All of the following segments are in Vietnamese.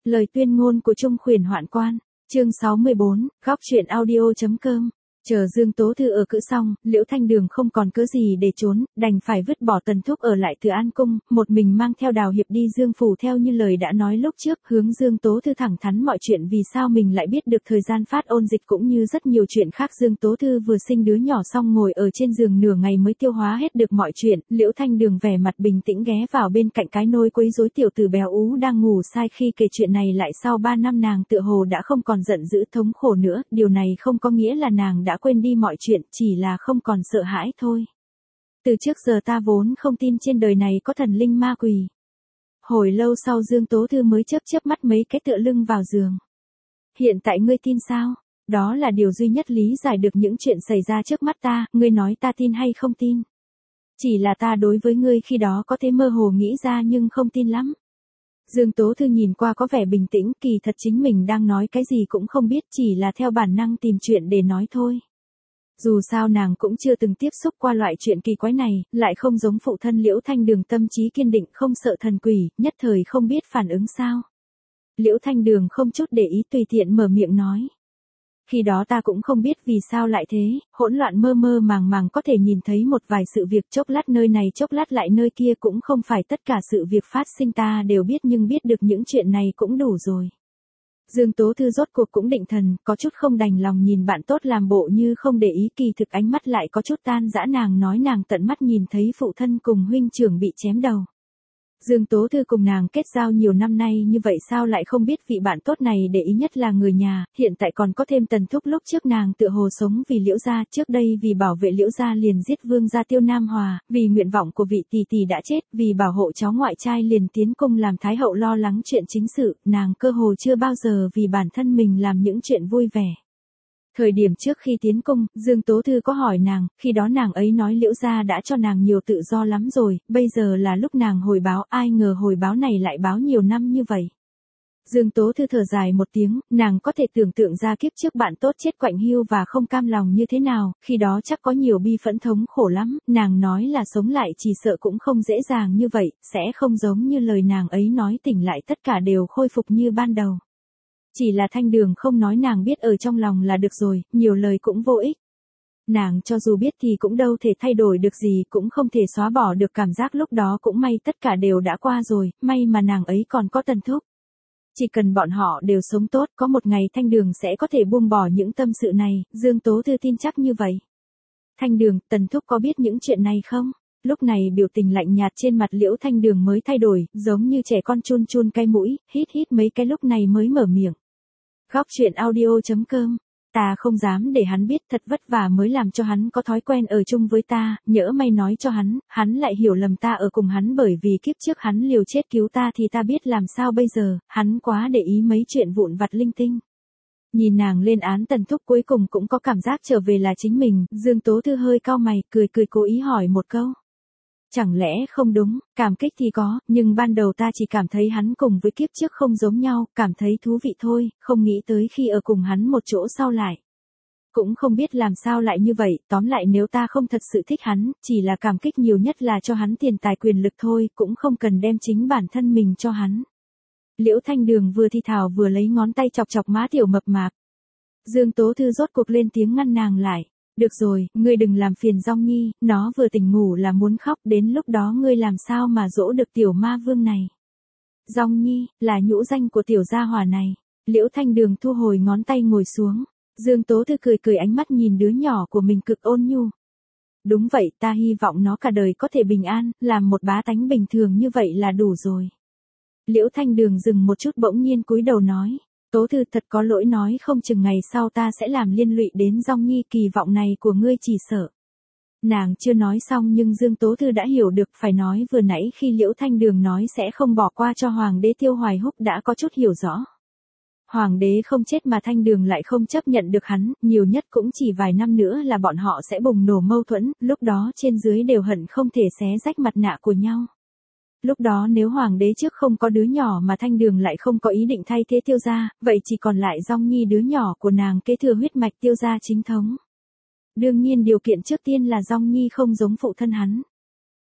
Lời tuyên ngôn của Trung Khuyển Hoạn Quan, chương 64, góc truyện audio.com. Chờ Dương Tố Thư ở cữ xong, Liễu Thanh Đường không còn cớ gì để trốn, đành phải vứt bỏ Tần Thúc ở lại Từ An Cung, một mình mang theo Đào Hiệp đi Dương Phủ theo như lời đã nói lúc trước, hướng Dương Tố Thư thẳng thắn mọi chuyện vì sao mình lại biết được thời gian phát ôn dịch cũng như rất nhiều chuyện khác. Dương Tố Thư vừa sinh đứa nhỏ xong ngồi ở trên giường nửa ngày mới tiêu hóa hết được mọi chuyện, Liễu Thanh Đường vẻ mặt bình tĩnh ghé vào bên cạnh cái nôi quấy rối tiểu tử béo ú đang ngủ sai khi kể chuyện này lại. Sau 3 năm nàng tựa hồ đã không còn giận dữ thống khổ nữa, điều này không có nghĩa là nàng đã quên đi mọi chuyện, chỉ là không còn sợ hãi thôi. Từ trước giờ ta vốn không tin trên đời này có thần linh ma quỷ. Hồi lâu sau Dương Tố Thư mới chớp chớp mắt mấy cái tựa lưng vào giường. Hiện tại ngươi tin sao? Đó là điều duy nhất lý giải được những chuyện xảy ra trước mắt ta, ngươi nói ta tin hay không tin? Chỉ là ta đối với ngươi khi đó có thể mơ hồ nghĩ ra nhưng không tin lắm. Dương Tố Thư nhìn qua có vẻ bình tĩnh, kỳ thật chính mình đang nói cái gì cũng không biết, chỉ là theo bản năng tìm chuyện để nói thôi. Dù sao nàng cũng chưa từng tiếp xúc qua loại chuyện kỳ quái này, lại không giống phụ thân Liễu Thanh Đường tâm trí kiên định không sợ thần quỷ, nhất thời không biết phản ứng sao. Liễu Thanh Đường không chút để ý tùy tiện mở miệng nói. Khi đó ta cũng không biết vì sao lại thế, hỗn loạn mơ mơ màng màng có thể nhìn thấy một vài sự việc chốc lát nơi này chốc lát lại nơi kia, cũng không phải tất cả sự việc phát sinh ta đều biết nhưng biết được những chuyện này cũng đủ rồi. Dương Tố Thư rốt cuộc cũng định thần, có chút không đành lòng nhìn bạn tốt làm bộ như không để ý, kỳ thực ánh mắt lại có chút tan dã. Nàng nói nàng tận mắt nhìn thấy phụ thân cùng huynh trưởng bị chém đầu. Dương Tố Thư cùng nàng kết giao nhiều năm nay như vậy sao lại không biết vị bạn tốt này để ý nhất là người nhà, hiện tại còn có thêm Tần Thúc. Lúc trước nàng tựa hồ sống vì Liễu gia, trước đây vì bảo vệ Liễu gia liền giết vương gia Tiêu Nam Hòa, vì nguyện vọng của vị tỷ tỷ đã chết, vì bảo hộ cháu ngoại trai liền tiến cung làm thái hậu lo lắng chuyện chính sự, nàng cơ hồ chưa bao giờ vì bản thân mình làm những chuyện vui vẻ. Thời điểm trước khi tiến cung, Dương Tố Thư có hỏi nàng, khi đó nàng ấy nói Liễu gia đã cho nàng nhiều tự do lắm rồi, bây giờ là lúc nàng hồi báo, ai ngờ hồi báo này lại báo nhiều năm như vậy. Dương Tố Thư thở dài một tiếng, nàng có thể tưởng tượng ra kiếp trước bạn tốt chết quạnh hiu và không cam lòng như thế nào, khi đó chắc có nhiều bi phẫn thống khổ lắm, nàng nói là sống lại chỉ sợ cũng không dễ dàng như vậy, sẽ không giống như lời nàng ấy nói tỉnh lại tất cả đều khôi phục như ban đầu. Chỉ là Thanh Đường không nói nàng biết ở trong lòng là được rồi, nhiều lời cũng vô ích. Nàng cho dù biết thì cũng đâu thể thay đổi được gì, cũng không thể xóa bỏ được cảm giác lúc đó. Cũng may tất cả đều đã qua rồi, may mà nàng ấy còn có Tần Thúc. Chỉ cần bọn họ đều sống tốt, có một ngày Thanh Đường sẽ có thể buông bỏ những tâm sự này, Dương Tố Thư tin chắc như vậy. Thanh Đường, Tần Thúc có biết những chuyện này không? Lúc này biểu tình lạnh nhạt trên mặt Liễu Thanh Đường mới thay đổi, giống như trẻ con chun chun cái mũi, hít hít mấy cái lúc này mới mở miệng. Góc truyện audio.com. Ta không dám để hắn biết, thật vất vả mới làm cho hắn có thói quen ở chung với ta, nhỡ may nói cho hắn lại hiểu lầm ta ở cùng hắn bởi vì kiếp trước hắn liều chết cứu ta thì ta biết làm sao bây giờ, hắn quá để ý mấy chuyện vụn vặt linh tinh. Nhìn nàng lên án Tần Thúc cuối cùng cũng có cảm giác trở về là chính mình, Dương Tố Thư hơi cau mày, cười cố ý hỏi một câu. Chẳng lẽ không đúng, cảm kích thì có, nhưng ban đầu ta chỉ cảm thấy hắn cùng với kiếp trước không giống nhau, cảm thấy thú vị thôi, không nghĩ tới khi ở cùng hắn một chỗ sau lại. Cũng không biết làm sao lại như vậy, tóm lại nếu ta không thật sự thích hắn, chỉ là cảm kích nhiều nhất là cho hắn tiền tài quyền lực thôi, cũng không cần đem chính bản thân mình cho hắn. Liễu Thanh Đường vừa thi thào vừa lấy ngón tay chọc chọc má tiểu mập mạp. Dương Tố Thư rốt cuộc lên tiếng ngăn nàng lại. Được rồi, ngươi đừng làm phiền Dong Nhi, nó vừa tỉnh ngủ là muốn khóc, đến lúc đó ngươi làm sao mà dỗ được tiểu ma vương này. Dong Nhi, là nhũ danh của tiểu gia hỏa này. Liễu Thanh Đường thu hồi ngón tay ngồi xuống. Dương Tố Thư cười ánh mắt nhìn đứa nhỏ của mình cực ôn nhu. Đúng vậy, ta hy vọng nó cả đời có thể bình an, làm một bá tánh bình thường như vậy là đủ rồi. Liễu Thanh Đường dừng một chút bỗng nhiên cúi đầu nói. Tố Thư thật có lỗi, nói không chừng ngày sau ta sẽ làm liên lụy đến Dong Nhi, kỳ vọng này của ngươi chỉ sợ. Nàng chưa nói xong nhưng Dương Tố Thư đã hiểu được, phải nói vừa nãy khi Liễu Thanh Đường nói sẽ không bỏ qua cho Hoàng đế Tiêu Hoài Húc đã có chút hiểu rõ. Hoàng đế không chết mà Thanh Đường lại không chấp nhận được hắn, nhiều nhất cũng chỉ vài năm nữa là bọn họ sẽ bùng nổ mâu thuẫn, lúc đó trên dưới đều hận không thể xé rách mặt nạ của nhau. Lúc đó nếu Hoàng đế trước không có đứa nhỏ mà Thanh Đường lại không có ý định thay thế Tiêu gia, vậy chỉ còn lại Dong Nhi đứa nhỏ của nàng kế thừa huyết mạch Tiêu gia chính thống. Đương nhiên điều kiện trước tiên là Dong Nhi không giống phụ thân hắn.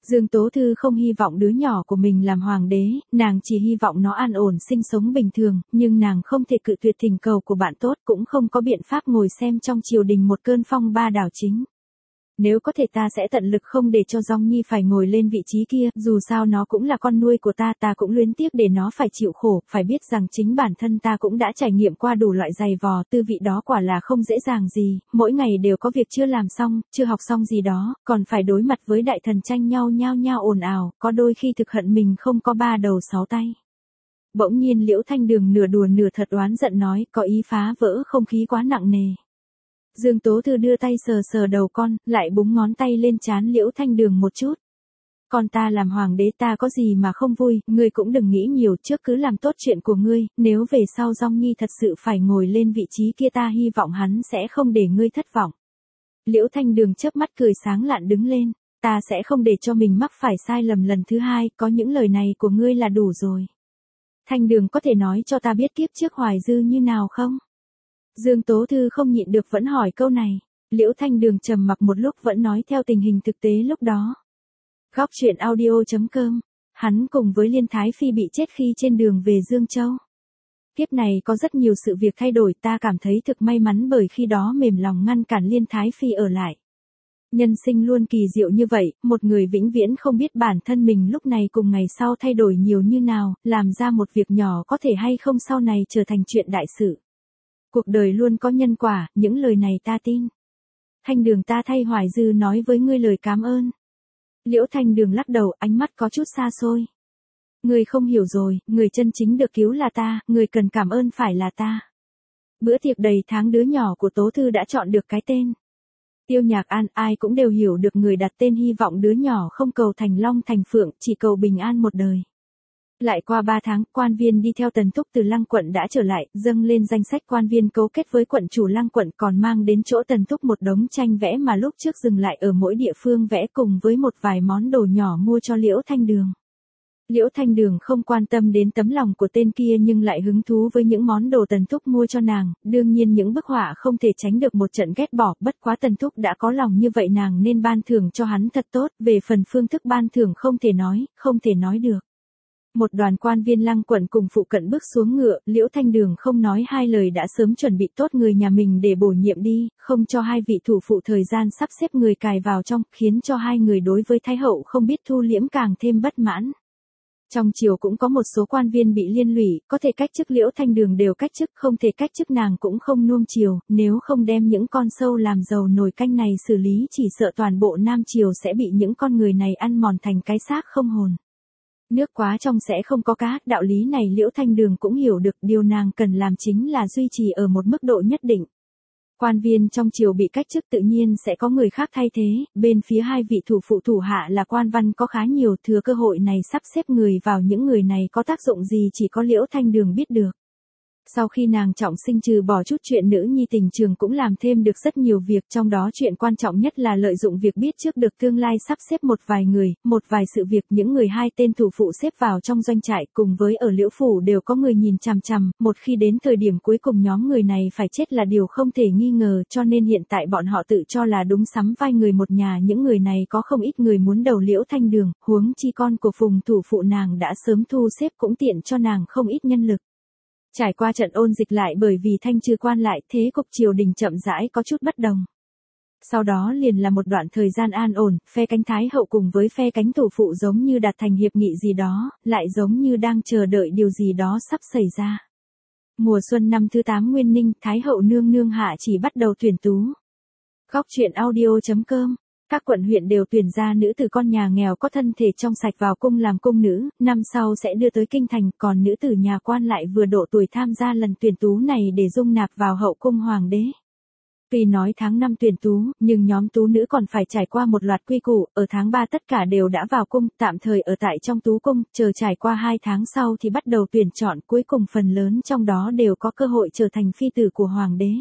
Dương Tố Thư không hy vọng đứa nhỏ của mình làm hoàng đế, nàng chỉ hy vọng nó an ổn sinh sống bình thường, nhưng nàng không thể cự tuyệt thỉnh cầu của bạn tốt, cũng không có biện pháp ngồi xem trong triều đình một cơn phong ba đảo chính. Nếu có thể ta sẽ tận lực không để cho Dong Nhi phải ngồi lên vị trí kia, dù sao nó cũng là con nuôi của ta cũng luyến tiếc để nó phải chịu khổ, phải biết rằng chính bản thân ta cũng đã trải nghiệm qua đủ loại dày vò, tư vị đó quả là không dễ dàng gì, mỗi ngày đều có việc chưa làm xong, chưa học xong gì đó, còn phải đối mặt với đại thần tranh nhau nhao nhao ồn ào, có đôi khi thực hận mình không có ba đầu sáu tay. Bỗng nhiên Liễu Thanh Đường nửa đùa nửa thật oán giận nói, có ý phá vỡ không khí quá nặng nề. Dương Tố Thư đưa tay sờ sờ đầu con, lại búng ngón tay lên trán Liễu Thanh Đường một chút. Con ta làm hoàng đế ta có gì mà không vui, ngươi cũng đừng nghĩ nhiều, trước cứ làm tốt chuyện của ngươi, nếu về sau Dong Nhi thật sự phải ngồi lên vị trí kia ta hy vọng hắn sẽ không để ngươi thất vọng. Liễu Thanh Đường chớp mắt cười sáng lạn đứng lên, ta sẽ không để cho mình mắc phải sai lầm lần thứ hai, có những lời này của ngươi là đủ rồi. Thanh Đường có thể nói cho ta biết kiếp trước Hoài Dư như nào không? Dương Tố Thư không nhịn được vẫn hỏi câu này. Liễu Thanh Đường trầm mặc một lúc vẫn nói theo tình hình thực tế lúc đó. Góc truyện audio.com. Hắn cùng với Liên Thái Phi bị chết khi trên đường về Dương Châu. Kiếp này có rất nhiều sự việc thay đổi, ta cảm thấy thực may mắn bởi khi đó mềm lòng ngăn cản Liên Thái Phi ở lại. Nhân sinh luôn kỳ diệu như vậy, một người vĩnh viễn không biết bản thân mình lúc này cùng ngày sau thay đổi nhiều như nào, làm ra một việc nhỏ có thể hay không sau này trở thành chuyện đại sự. Cuộc đời luôn có nhân quả, những lời này ta tin. Thanh Đường ta thay Hoài Dư nói với ngươi lời cảm ơn. Liễu Thanh Đường lắc đầu, ánh mắt có chút xa xôi. Ngươi không hiểu rồi, người chân chính được cứu là ta, người cần cảm ơn phải là ta. Bữa tiệc đầy tháng đứa nhỏ của Tố Thư đã chọn được cái tên. Tiêu Nhạc An, ai cũng đều hiểu được người đặt tên hy vọng đứa nhỏ không cầu thành long thành phượng, chỉ cầu bình an một đời. Lại qua 3 tháng, quan viên đi theo Tần Thúc từ Lăng quận đã trở lại, dâng lên danh sách quan viên cấu kết với quận chủ Lăng quận, còn mang đến chỗ Tần Thúc một đống tranh vẽ mà lúc trước dừng lại ở mỗi địa phương vẽ cùng với một vài món đồ nhỏ mua cho Liễu Thanh Đường. Liễu Thanh Đường không quan tâm đến tấm lòng của tên kia nhưng lại hứng thú với những món đồ Tần Thúc mua cho nàng, đương nhiên những bức họa không thể tránh được một trận ghét bỏ, bất quá Tần Thúc đã có lòng như vậy nàng nên ban thưởng cho hắn thật tốt, về phần phương thức ban thưởng không thể nói được. Một đoàn quan viên Lăng quận cùng phụ cận bước xuống ngựa, Liễu Thanh Đường không nói hai lời đã sớm chuẩn bị tốt người nhà mình để bổ nhiệm đi, không cho hai vị thủ phụ thời gian sắp xếp người cài vào trong, khiến cho hai người đối với Thái hậu không biết thu liễm càng thêm bất mãn. Trong triều cũng có một số quan viên bị liên lụy, có thể cách chức Liễu Thanh Đường đều cách chức, không thể cách chức nàng cũng không nuông chiều, nếu không đem những con sâu làm dầu nồi canh này xử lý chỉ sợ toàn bộ Nam triều sẽ bị những con người này ăn mòn thành cái xác không hồn. Nước quá trong sẽ không có cá, đạo lý này Liễu Thanh Đường cũng hiểu được, điều nàng cần làm chính là duy trì ở một mức độ nhất định. Quan viên trong triều bị cách chức tự nhiên sẽ có người khác thay thế, bên phía hai vị thủ phụ thủ hạ là quan văn có khá nhiều, thừa cơ hội này sắp xếp người vào, những người này có tác dụng gì chỉ có Liễu Thanh Đường biết được. Sau khi nàng trọng sinh trừ bỏ chút chuyện nữ nhi tình trường cũng làm thêm được rất nhiều việc, trong đó chuyện quan trọng nhất là lợi dụng việc biết trước được tương lai sắp xếp một vài người, một vài sự việc, những người hai tên thủ phụ xếp vào trong doanh trại cùng với ở Liễu phủ đều có người nhìn chằm chằm, một khi đến thời điểm cuối cùng nhóm người này phải chết là điều không thể nghi ngờ, cho nên hiện tại bọn họ tự cho là đúng sắm vai người một nhà, những người này có không ít người muốn đầu Liễu Thanh Đường, huống chi con của Phùng thủ phụ nàng đã sớm thu xếp cũng tiện cho nàng không ít nhân lực. Trải qua trận ôn dịch lại bởi vì thanh trừ quan lại, thế cục triều đình chậm rãi có chút bất đồng. Sau đó liền là một đoạn thời gian an ổn, phe cánh Thái hậu cùng với phe cánh thủ phụ giống như đạt thành hiệp nghị gì đó, lại giống như đang chờ đợi điều gì đó sắp xảy ra. Mùa xuân năm thứ 8 Nguyên Ninh, Thái hậu nương nương hạ chỉ bắt đầu tuyển tú. Góc truyện audio.com. Các quận huyện đều tuyển ra nữ tử con nhà nghèo có thân thể trong sạch vào cung làm cung nữ, năm sau sẽ đưa tới kinh thành, còn nữ tử nhà quan lại vừa độ tuổi tham gia lần tuyển tú này để dung nạp vào hậu cung hoàng đế. Tuy nói tháng 5 tuyển tú, nhưng nhóm tú nữ còn phải trải qua một loạt quy củ, ở tháng 3 tất cả đều đã vào cung, tạm thời ở tại trong tú cung, chờ trải qua 2 tháng sau thì bắt đầu tuyển chọn, cuối cùng phần lớn trong đó đều có cơ hội trở thành phi tử của hoàng đế.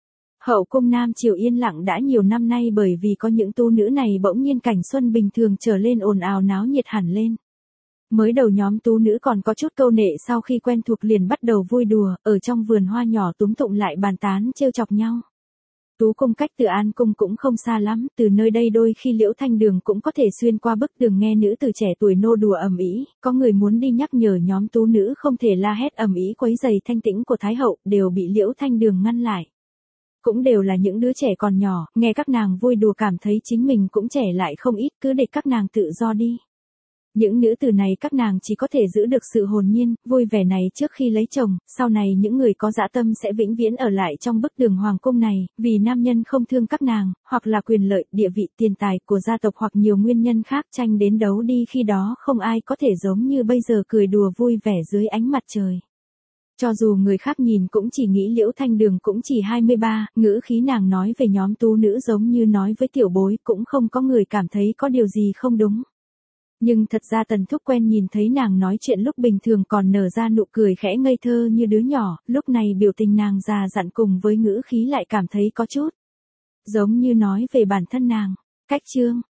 Hậu cung Nam triều yên lặng đã nhiều năm nay bởi vì có những tú nữ này bỗng nhiên cảnh xuân bình thường trở lên ồn ào náo nhiệt hẳn lên. Mới đầu nhóm tú nữ còn có chút câu nệ, sau khi quen thuộc liền bắt đầu vui đùa, ở trong vườn hoa nhỏ túm tụng lại bàn tán trêu chọc nhau. Tú cung cách Từ An cung cũng không xa lắm, từ nơi đây đôi khi Liễu Thanh Đường cũng có thể xuyên qua bức tường nghe nữ tử trẻ tuổi nô đùa ầm ĩ, có người muốn đi nhắc nhở nhóm tú nữ không thể la hét ầm ĩ quấy rầy thanh tĩnh của Thái hậu, đều bị Liễu Thanh Đường ngăn lại. Cũng đều là những đứa trẻ còn nhỏ, nghe các nàng vui đùa cảm thấy chính mình cũng trẻ lại không ít, cứ để các nàng tự do đi. Những nữ tử này các nàng chỉ có thể giữ được sự hồn nhiên, vui vẻ này trước khi lấy chồng, sau này những người có dã tâm sẽ vĩnh viễn ở lại trong bức tường hoàng cung này, vì nam nhân không thương các nàng, hoặc là quyền lợi, địa vị, tiền tài của gia tộc hoặc nhiều nguyên nhân khác tranh đến đấu đi, khi đó không ai có thể giống như bây giờ cười đùa vui vẻ dưới ánh mặt trời. Cho dù người khác nhìn cũng chỉ nghĩ Liễu Thanh Đường cũng chỉ 23, ngữ khí nàng nói về nhóm tú nữ giống như nói với tiểu bối, cũng không có người cảm thấy có điều gì không đúng. Nhưng thật ra Tần Thúc quen nhìn thấy nàng nói chuyện lúc bình thường còn nở ra nụ cười khẽ ngây thơ như đứa nhỏ, lúc này biểu tình nàng già dặn cùng với ngữ khí lại cảm thấy có chút giống như nói về bản thân nàng. Cách chương